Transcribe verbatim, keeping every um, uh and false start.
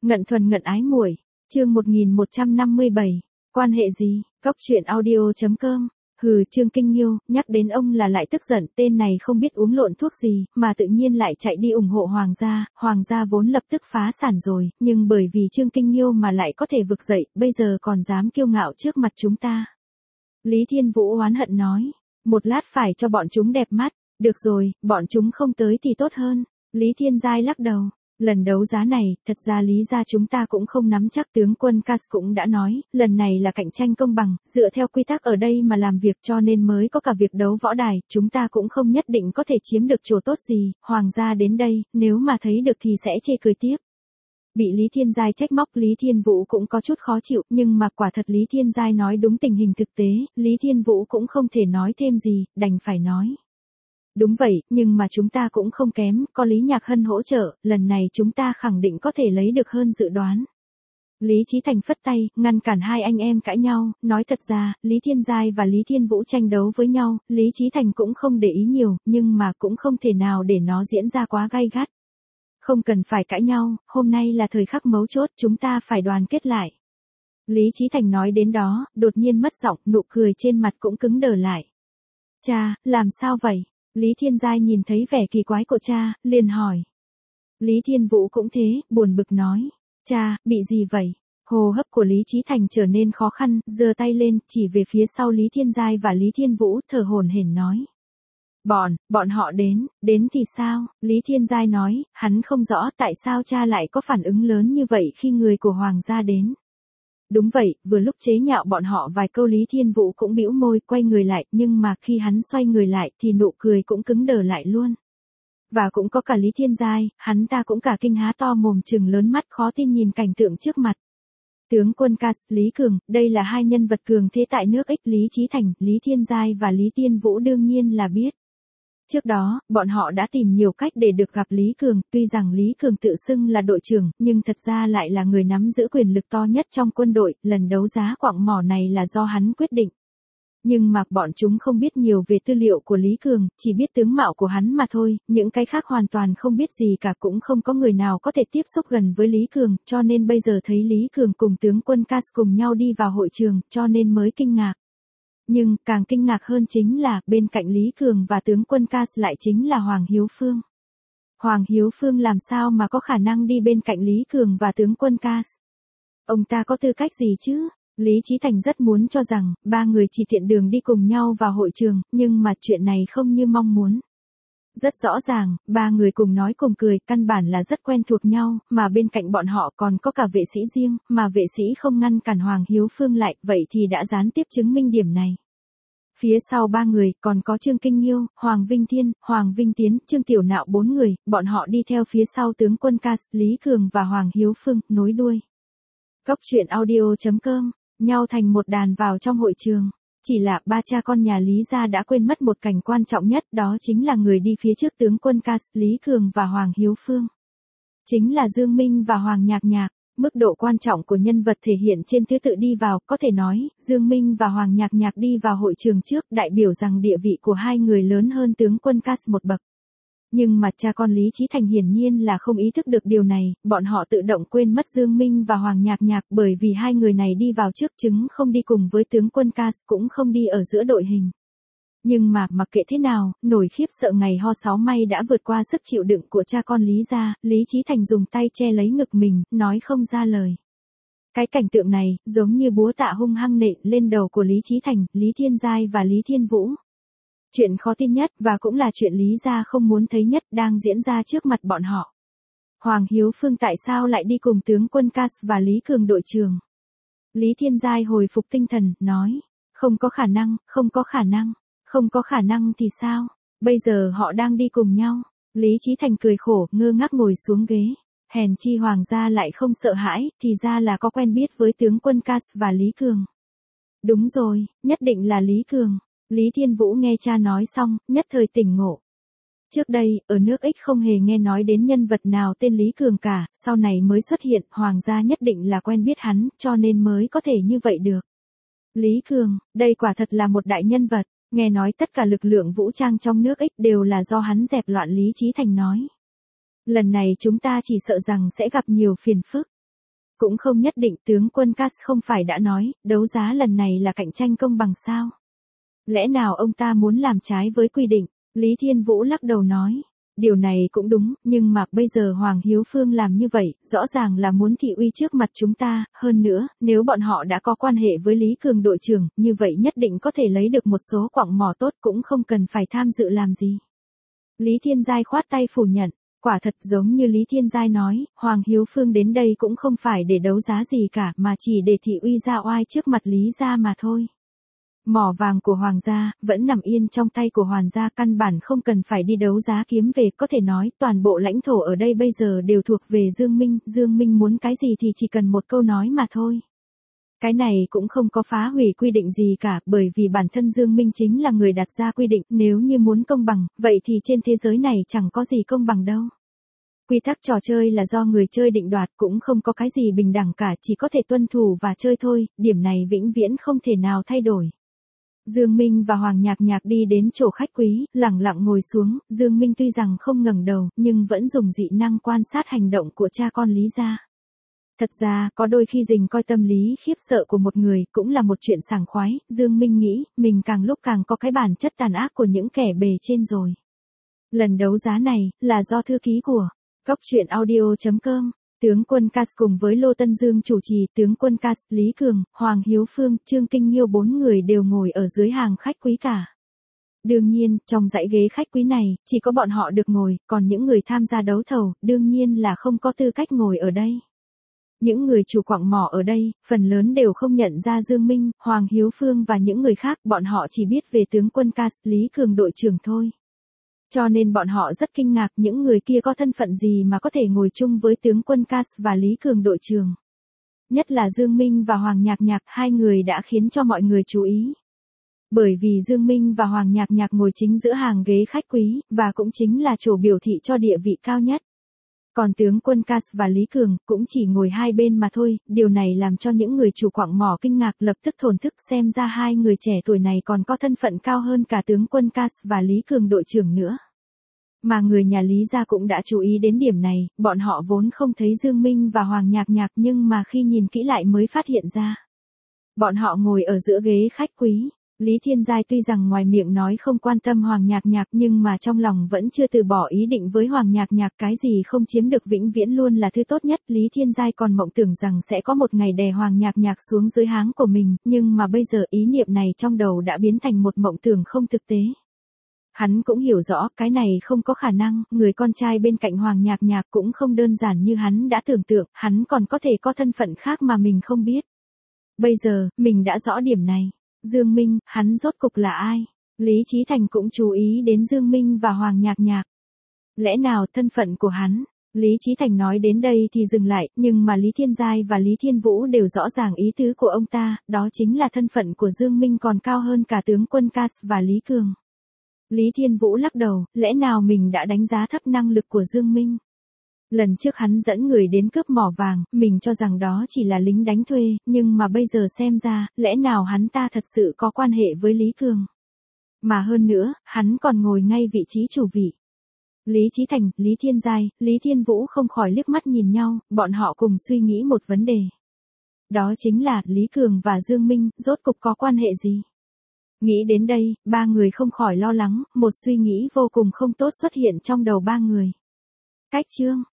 Ngận thuần ngận ái muội, chương một nghìn một trăm năm mươi bảy, quan hệ gì, cóc truyện audio chấm com. Hừ, Trương Kinh Nghiêu, nhắc đến ông là lại tức giận, tên này không biết uống lộn thuốc gì, mà tự nhiên lại chạy đi ủng hộ Hoàng gia, Hoàng gia vốn lập tức phá sản rồi, nhưng bởi vì Trương Kinh Nghiêu mà lại có thể vực dậy, bây giờ còn dám kiêu ngạo trước mặt chúng ta. Lý Thiên Vũ oán hận nói, một lát phải cho bọn chúng đẹp mắt, được rồi, bọn chúng không tới thì tốt hơn. Lý Thiên Giai lắc đầu. Lần đấu giá này, thật ra lý ra chúng ta cũng không nắm chắc, tướng quân Cass cũng đã nói, lần này là cạnh tranh công bằng, dựa theo quy tắc ở đây mà làm việc cho nên mới có cả việc đấu võ đài, chúng ta cũng không nhất định có thể chiếm được chỗ tốt gì, Hoàng gia đến đây, nếu mà thấy được thì sẽ chê cười tiếp. Bị Lý Thiên Giai trách móc, Lý Thiên Vũ cũng có chút khó chịu, nhưng mà quả thật Lý Thiên Giai nói đúng tình hình thực tế, Lý Thiên Vũ cũng không thể nói thêm gì, đành phải nói. Đúng vậy, nhưng mà chúng ta cũng không kém, có Lý Nhạc Hân hỗ trợ, lần này chúng ta khẳng định có thể lấy được hơn dự đoán. Lý Chí Thành phất tay, ngăn cản hai anh em cãi nhau, nói thật ra, Lý Thiên Giai và Lý Thiên Vũ tranh đấu với nhau, Lý Chí Thành cũng không để ý nhiều, nhưng mà cũng không thể nào để nó diễn ra quá gay gắt. Không cần phải cãi nhau, hôm nay là thời khắc mấu chốt, chúng ta phải đoàn kết lại. Lý Chí Thành nói đến đó, đột nhiên mất giọng, nụ cười trên mặt cũng cứng đờ lại. Cha, làm sao vậy? Lý Thiên Giai nhìn thấy vẻ kỳ quái của cha, liền hỏi. Lý Thiên Vũ cũng thế, buồn bực nói. Cha, bị gì vậy? Hô hấp của Lý Chí Thành trở nên khó khăn, giơ tay lên, chỉ về phía sau Lý Thiên Giai và Lý Thiên Vũ, thở hổn hển nói. Bọn, bọn họ đến, đến thì sao? Lý Thiên Giai nói, hắn không rõ tại sao cha lại có phản ứng lớn như vậy khi người của Hoàng gia đến. Đúng vậy, vừa lúc chế nhạo bọn họ vài câu Lý Thiên Vũ cũng bĩu môi, quay người lại, nhưng mà khi hắn xoay người lại thì nụ cười cũng cứng đờ lại luôn. Và cũng có cả Lý Thiên Giai, hắn ta cũng cả kinh há to mồm trừng lớn mắt khó tin nhìn cảnh tượng trước mặt. Tướng quân Cass, Lý Cường, đây là hai nhân vật cường thế tại nước Ích, Lý Chí Thành, Lý Thiên Giai và Lý Thiên Vũ đương nhiên là biết. Trước đó, bọn họ đã tìm nhiều cách để được gặp Lý Cường, tuy rằng Lý Cường tự xưng là đội trưởng, nhưng thật ra lại là người nắm giữ quyền lực to nhất trong quân đội, lần đấu giá quặng mỏ này là do hắn quyết định. Nhưng mà bọn chúng không biết nhiều về tư liệu của Lý Cường, chỉ biết tướng mạo của hắn mà thôi, những cái khác hoàn toàn không biết gì cả, cũng không có người nào có thể tiếp xúc gần với Lý Cường, cho nên bây giờ thấy Lý Cường cùng tướng quân Cass cùng nhau đi vào hội trường, cho nên mới kinh ngạc. Nhưng, càng kinh ngạc hơn chính là, bên cạnh Lý Cường và tướng quân Cass lại chính là Hoàng Hiếu Phương. Hoàng Hiếu Phương làm sao mà có khả năng đi bên cạnh Lý Cường và tướng quân Cass? Ông ta có tư cách gì chứ? Lý Chí Thành rất muốn cho rằng, ba người chỉ tiện đường đi cùng nhau vào hội trường, nhưng mà chuyện này không như mong muốn. Rất rõ ràng, ba người cùng nói cùng cười, căn bản là rất quen thuộc nhau, mà bên cạnh bọn họ còn có cả vệ sĩ riêng, mà vệ sĩ không ngăn cản Hoàng Hiếu Phương lại, vậy thì đã gián tiếp chứng minh điểm này. Phía sau ba người, còn có Trương Kinh Nghiêu, Hoàng Vinh Thiên, Hoàng Vinh Tiến, Trương Tiểu Nạo bốn người, bọn họ đi theo phía sau tướng quân Cass, Lý Cường và Hoàng Hiếu Phương, nối đuôi. Cóc truyện audio chấm com, nhau thành một đàn vào trong hội trường. Chỉ là ba cha con nhà Lý gia đã quên mất một cảnh quan trọng nhất, đó chính là người đi phía trước tướng quân Cass, Lý Cường và Hoàng Hiếu Phương. Chính là Dương Minh và Hoàng Nhạc Nhạc. Mức độ quan trọng của nhân vật thể hiện trên thứ tự đi vào, có thể nói, Dương Minh và Hoàng Nhạc Nhạc đi vào hội trường trước, đại biểu rằng địa vị của hai người lớn hơn tướng quân Cass một bậc. Nhưng mà cha con Lý Chí Thành hiển nhiên là không ý thức được điều này, bọn họ tự động quên mất Dương Minh và Hoàng Nhạc Nhạc, bởi vì hai người này đi vào trước chứng không đi cùng với tướng quân Cass, cũng không đi ở giữa đội hình. Nhưng mà, mặc kệ thế nào, nổi khiếp sợ ngày ho sáu may đã vượt qua sức chịu đựng của cha con Lý gia, Lý Chí Thành dùng tay che lấy ngực mình, nói không ra lời. Cái cảnh tượng này, giống như búa tạ hung hăng nện lên đầu của Lý Chí Thành, Lý Thiên Giai và Lý Thiên Vũ. Chuyện khó tin nhất, và cũng là chuyện Lý gia không muốn thấy nhất, đang diễn ra trước mặt bọn họ. Hoàng Hiếu Phương tại sao lại đi cùng tướng quân Cass và Lý Cường đội trưởng? Lý Thiên Giai hồi phục tinh thần, nói, không có khả năng, không có khả năng. Không có khả năng thì sao? Bây giờ họ đang đi cùng nhau. Lý Chí Thành cười khổ, ngơ ngác ngồi xuống ghế. Hèn chi Hoàng gia lại không sợ hãi, thì ra là có quen biết với tướng quân Cass và Lý Cường. Đúng rồi, nhất định là Lý Cường. Lý Thiên Vũ nghe cha nói xong, nhất thời tỉnh ngộ. Trước đây, ở nước Ích không hề nghe nói đến nhân vật nào tên Lý Cường cả, sau này mới xuất hiện, Hoàng gia nhất định là quen biết hắn, cho nên mới có thể như vậy được. Lý Cường, đây quả thật là một đại nhân vật. Nghe nói tất cả lực lượng vũ trang trong nước Ích đều là do hắn dẹp loạn, Lý Chí Thành nói. Lần này chúng ta chỉ sợ rằng sẽ gặp nhiều phiền phức. Cũng không nhất định, tướng quân Cass không phải đã nói, đấu giá lần này là cạnh tranh công bằng sao? Lẽ nào ông ta muốn làm trái với quy định? Lý Thiên Vũ lắc đầu nói. Điều này cũng đúng, nhưng mà bây giờ Hoàng Hiếu Phương làm như vậy, rõ ràng là muốn thị uy trước mặt chúng ta, hơn nữa, nếu bọn họ đã có quan hệ với Lý Cường đội trưởng, như vậy nhất định có thể lấy được một số quặng mỏ tốt cũng không cần phải tham dự làm gì. Lý Thiên Giai khoát tay phủ nhận, quả thật giống như Lý Thiên Giai nói, Hoàng Hiếu Phương đến đây cũng không phải để đấu giá gì cả mà chỉ để thị uy ra oai trước mặt Lý gia mà thôi. Mỏ vàng của Hoàng gia, vẫn nằm yên trong tay của Hoàng gia, căn bản không cần phải đi đấu giá kiếm về, có thể nói toàn bộ lãnh thổ ở đây bây giờ đều thuộc về Dương Minh, Dương Minh muốn cái gì thì chỉ cần một câu nói mà thôi. Cái này cũng không có phá hủy quy định gì cả, bởi vì bản thân Dương Minh chính là người đặt ra quy định, nếu như muốn công bằng, vậy thì trên thế giới này chẳng có gì công bằng đâu. Quy tắc trò chơi là do người chơi định đoạt, cũng không có cái gì bình đẳng cả, chỉ có thể tuân thủ và chơi thôi, điểm này vĩnh viễn không thể nào thay đổi. Dương Minh và Hoàng Nhạc Nhạc đi đến chỗ khách quý, lặng lặng ngồi xuống, Dương Minh tuy rằng không ngẩng đầu, nhưng vẫn dùng dị năng quan sát hành động của cha con Lý gia. Thật ra, có đôi khi dình coi tâm lý khiếp sợ của một người, cũng là một chuyện sảng khoái, Dương Minh nghĩ, mình càng lúc càng có cái bản chất tàn ác của những kẻ bề trên rồi. Lần đấu giá này, là do thư ký của Cốc truyện audio chấm com. Tướng quân Cass cùng với Lô Tân Dương chủ trì, tướng quân Cass, Lý Cường, Hoàng Hiếu Phương, Trương Kinh Nghiêu bốn người đều ngồi ở dưới hàng khách quý cả. Đương nhiên, trong dãy ghế khách quý này, chỉ có bọn họ được ngồi, còn những người tham gia đấu thầu, đương nhiên là không có tư cách ngồi ở đây. Những người chủ quặng mỏ ở đây, phần lớn đều không nhận ra Dương Minh, Hoàng Hiếu Phương và những người khác, bọn họ chỉ biết về tướng quân Cass, Lý Cường đội trưởng thôi. Cho nên bọn họ rất kinh ngạc những người kia có thân phận gì mà có thể ngồi chung với tướng quân Cass và Lý Cường đội trưởng. Nhất là Dương Minh và Hoàng Nhạc Nhạc, hai người đã khiến cho mọi người chú ý. Bởi vì Dương Minh và Hoàng Nhạc Nhạc ngồi chính giữa hàng ghế khách quý, và cũng chính là chỗ biểu thị cho địa vị cao nhất. Còn tướng quân Cass và Lý Cường cũng chỉ ngồi hai bên mà thôi, điều này làm cho những người chủ quặng mỏ kinh ngạc, lập tức thổn thức, xem ra hai người trẻ tuổi này còn có thân phận cao hơn cả tướng quân Cass và Lý Cường đội trưởng nữa. Mà người nhà Lý gia cũng đã chú ý đến điểm này, bọn họ vốn không thấy Dương Minh và Hoàng Nhạc Nhạc nhưng mà khi nhìn kỹ lại mới phát hiện ra. Bọn họ ngồi ở giữa ghế khách quý. Lý Thiên Giai tuy rằng ngoài miệng nói không quan tâm Hoàng Nhạc Nhạc nhưng mà trong lòng vẫn chưa từ bỏ ý định với Hoàng Nhạc Nhạc, cái gì không chiếm được vĩnh viễn luôn là thứ tốt nhất. Lý Thiên Giai còn mộng tưởng rằng sẽ có một ngày đè Hoàng Nhạc Nhạc xuống dưới háng của mình, nhưng mà bây giờ ý niệm này trong đầu đã biến thành một mộng tưởng không thực tế. Hắn cũng hiểu rõ cái này không có khả năng, người con trai bên cạnh Hoàng Nhạc Nhạc cũng không đơn giản như hắn đã tưởng tượng, hắn còn có thể có thân phận khác mà mình không biết. Bây giờ, mình đã rõ điểm này. Dương Minh, hắn rốt cục là ai? Lý Chí Thành cũng chú ý đến Dương Minh và Hoàng Nhạc Nhạc. Lẽ nào thân phận của hắn? Lý Chí Thành nói đến đây thì dừng lại, nhưng mà Lý Thiên Giai và Lý Thiên Vũ đều rõ ràng ý tứ của ông ta, đó chính là thân phận của Dương Minh còn cao hơn cả tướng quân Cass và Lý Cường. Lý Thiên Vũ lắc đầu, lẽ nào mình đã đánh giá thấp năng lực của Dương Minh? Lần trước hắn dẫn người đến cướp mỏ vàng, mình cho rằng đó chỉ là lính đánh thuê, nhưng mà bây giờ xem ra, lẽ nào hắn ta thật sự có quan hệ với Lý Cường? Mà hơn nữa, hắn còn ngồi ngay vị trí chủ vị. Lý Chí Thành, Lý Thiên Giai, Lý Thiên Vũ không khỏi liếc mắt nhìn nhau, bọn họ cùng suy nghĩ một vấn đề. Đó chính là, Lý Cường và Dương Minh, rốt cục có quan hệ gì? Nghĩ đến đây, ba người không khỏi lo lắng, một suy nghĩ vô cùng không tốt xuất hiện trong đầu ba người. Cách chương